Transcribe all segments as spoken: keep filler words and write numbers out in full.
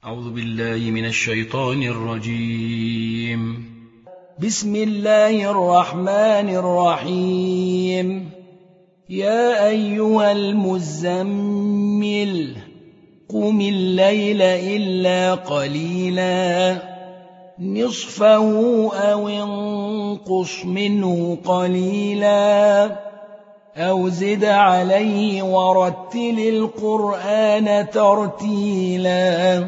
أعوذ بالله من الشيطان الرجيم. بسم الله الرحمن الرحيم. يا أيها المزمل قم الليل إلا قليلا نصفه أو انقص منه قليلا أو زد عليه ورتل القرآن ترتيلا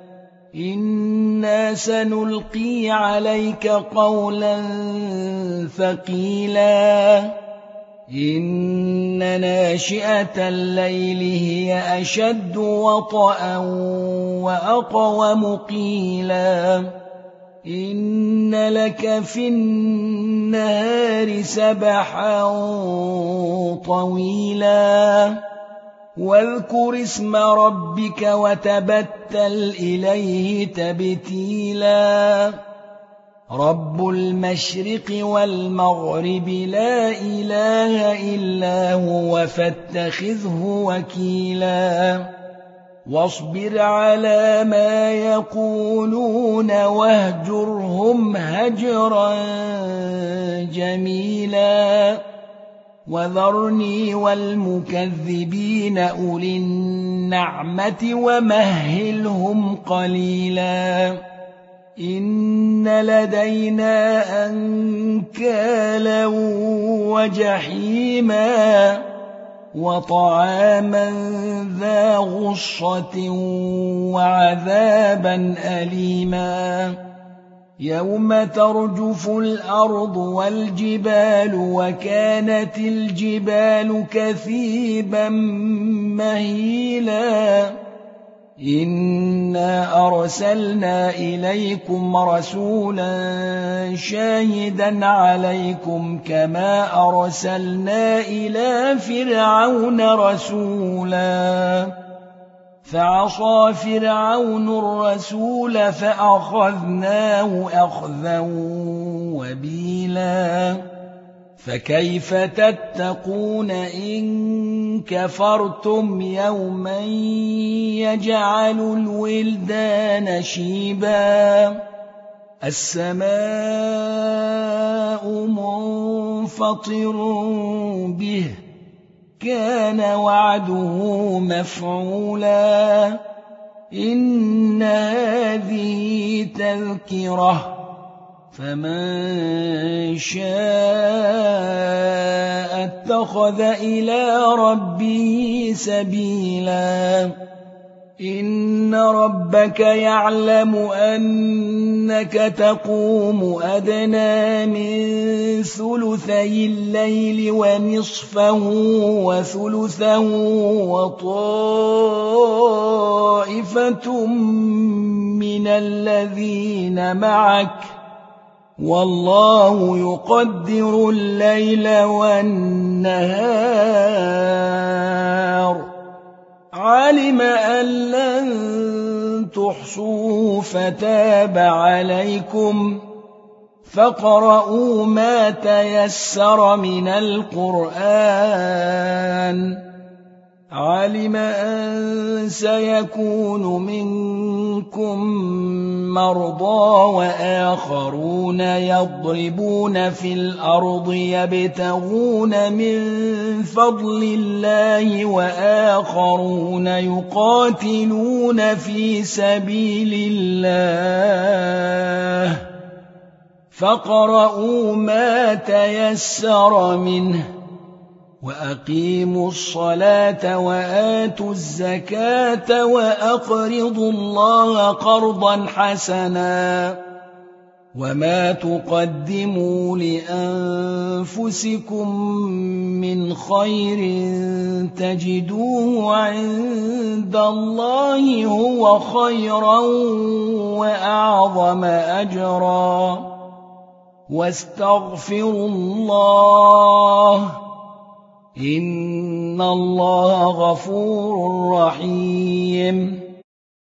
إنا سنلقي عليك قولا ثقيلا إن ناشئة الليل هي أشد وطئا وأقوم قيلا إن لك في النهار سبحا طويلا واذكر اسم ربك وتبتل إليه تبتيلا رب المشرق والمغرب لا إله إلا هو فاتخذه وكيلا واصبر على ما يقولون واهجرهم هجرا جميلا وذرني والمكذبين أولي النعمة ومهلهم قليلا إن لدينا أنكالا وجحيما وطعاما ذا غصة وعذابا أليما يوم ترجف الأرض والجبال وكانت الجبال كثيبا مهيلا إنا أرسلنا إليكم رسولا شاهدا عليكم كما أرسلنا إلى فرعون رسولا فعصى فرعون الرسول فأخذناه أخذا وبيلا فكيف تتقون إن كفرتم يوما يجعل الولدان شيبا السماء منفطر به كان وعده مفعولا إن هذه تذكرة فمن شاء اتخذ إلى ربه سبيلا إن ربك يعلم أنك تقوم أدنى من ثلثي الليل ونصفه وثلثه وطائفة من الذين معك والله يقدر الليل والنهار علم أن لن تحصوا فتاب عليكم فاقرؤوا ما تيسر من القرآن علم أن سيكون منكم مرضى وآخرون يضربون في الأرض يبتغون من فضل الله وآخرون يقاتلون في سبيل الله فاقرؤوا ما تيسر منه وأقيموا الصلاة وآتوا الزكاة وأقرضوا الله قرضا حسنا وما تقدموا لأنفسكم من خير تجدوه عند الله هو خيرا وأعظم أجرا واستغفروا الله إن الله غفور رحيم